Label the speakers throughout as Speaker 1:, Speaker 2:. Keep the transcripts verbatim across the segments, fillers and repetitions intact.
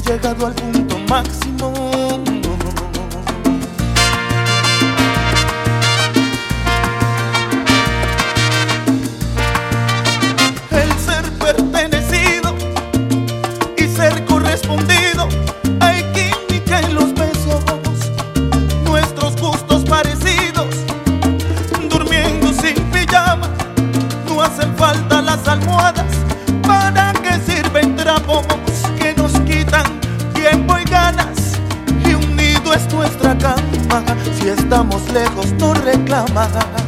Speaker 1: he llegado al punto máximo. El ser pertenecido y ser correspondido. Hay química en los besos, nuestros gustos parecidos. Durmiendo sin pijama, no hacen falta las almohadas. ¿Para qué sirven trapos que nos quitan tiempo y ganas? Y un nido es nuestra cama, si estamos lejos no reclama.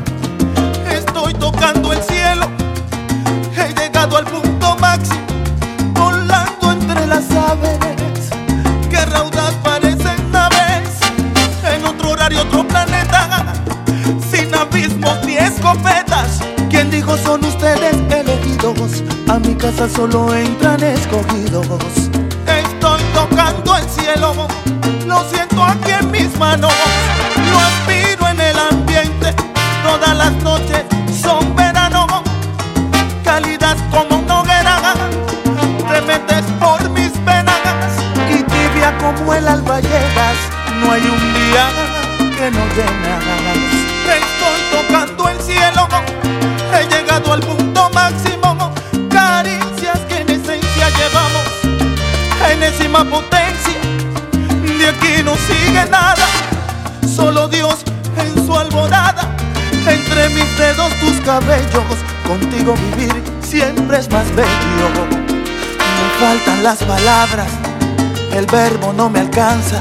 Speaker 1: Estoy tocando el cielo, he llegado al punto máximo, volando entre las aves. Que raudaz parecen naves, en otro horario, otro planeta, sin abismos ni escopetas. ¿Quién dijo son ustedes elegidos? A mi casa solo entran escogidos. Estoy tocando el cielo, lo siento aquí en mis manos. Lo aspiro en el ambiente, todas las noches son verano. Cálidas como una hoguera, te metes por mis venas. Y tibia como el alba llegas, no hay un día que no llenas. Estoy tocando el cielo, he llegado al punto máximo. Caricias que en esencia llevamos, enésima potencia. De aquí no sigue nada, solo Dios en su alborada. Entre mis dedos tus cabellos, contigo vivir siempre es más bello. Me faltan las palabras, el verbo no me alcanza.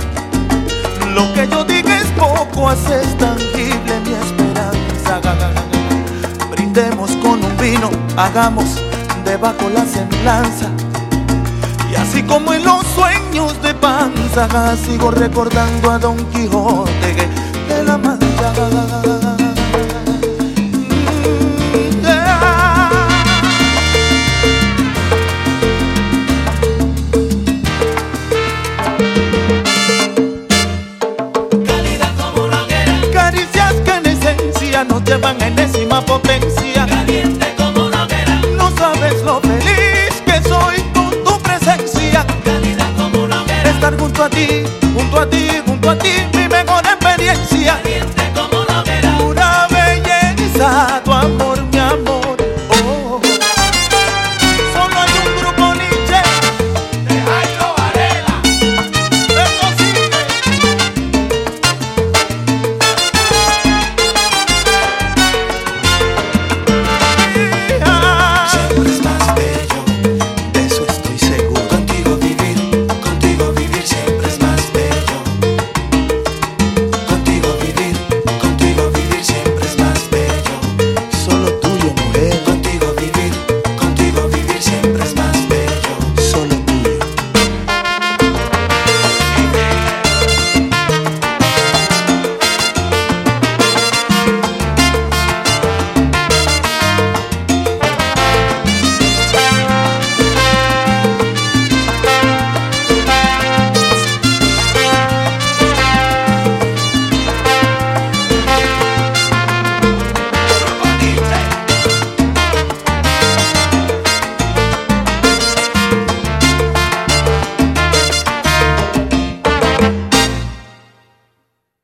Speaker 1: Lo que yo diga es poco, haces tangible mi esperanza. Brindemos con un vino, hagamos debajo la semblanza. Y así como en los sueños de panza, sigo recordando a Don Quijote de la Mancha. Mm, yeah.
Speaker 2: Cálida como una hoguera,
Speaker 1: Caricias que en esencia nos llevan a enésima potencia.
Speaker 2: caliente como una hoguera,
Speaker 1: No sabes lo feliz que soy con tu presencia.
Speaker 2: cálida como una hoguera.
Speaker 1: Estar junto a ti, junto a ti, junto a ti.